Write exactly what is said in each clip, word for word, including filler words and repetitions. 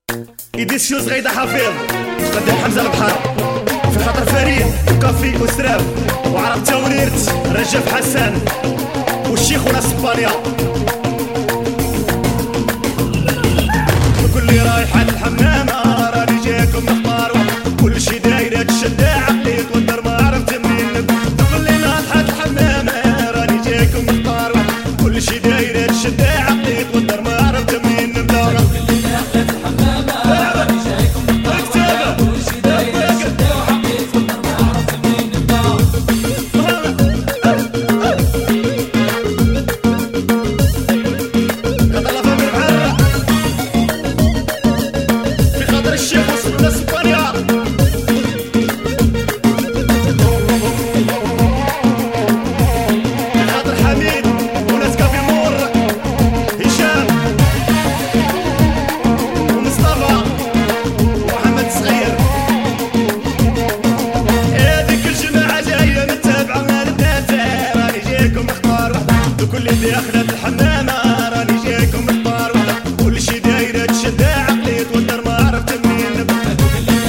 إيديس شوز غيدا حفيظ غدا حمزة البحر في خاطر فريد وكافي وسراف وعرب تاونيرت رجب حسن والشيخ وناس اسبانيا. كل اللي رايح على الحمامة راني جاكم نختار كل شي دايرة تشد عقلي توتر ما عرفت منين. كل اللي رايح على الحمامة راني جاكم نختار كل شي دايرة تشد عقلي توتر ما عرفت منين نبدا. كل اللي اخذت الحمامة راني جايكم نختار كل شي دايرة تشد عقلي توتر ما عرفت منين نبدا.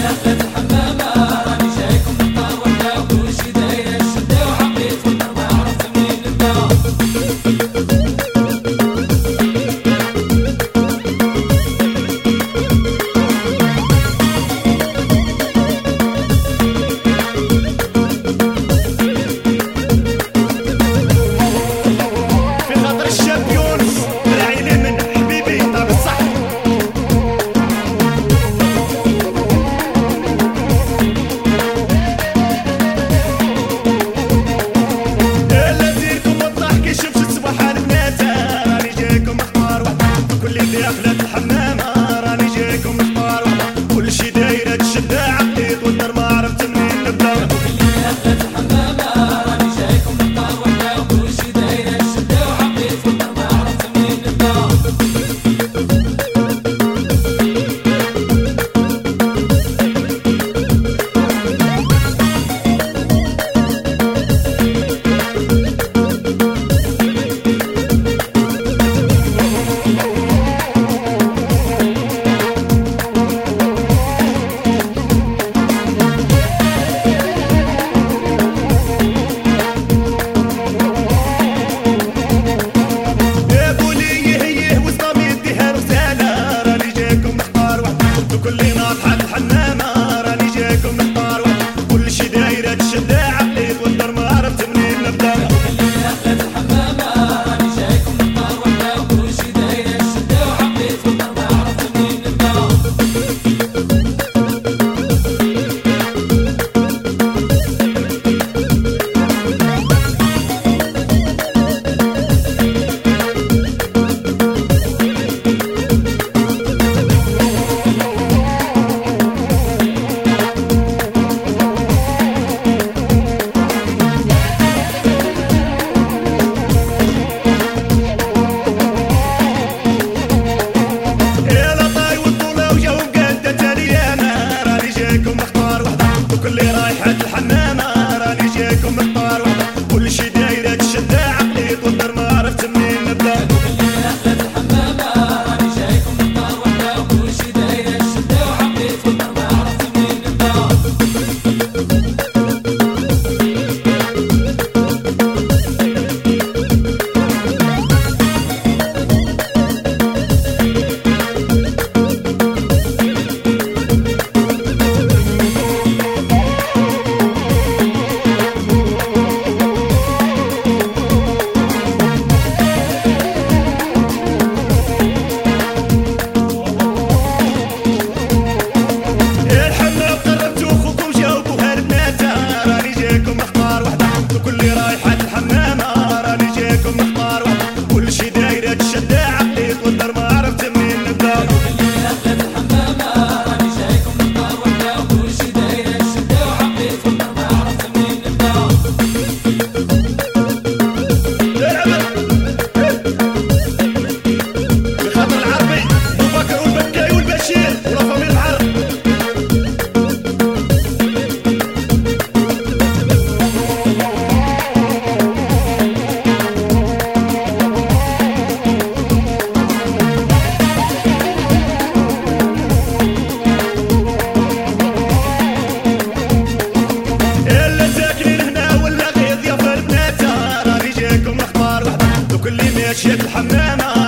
الحمامة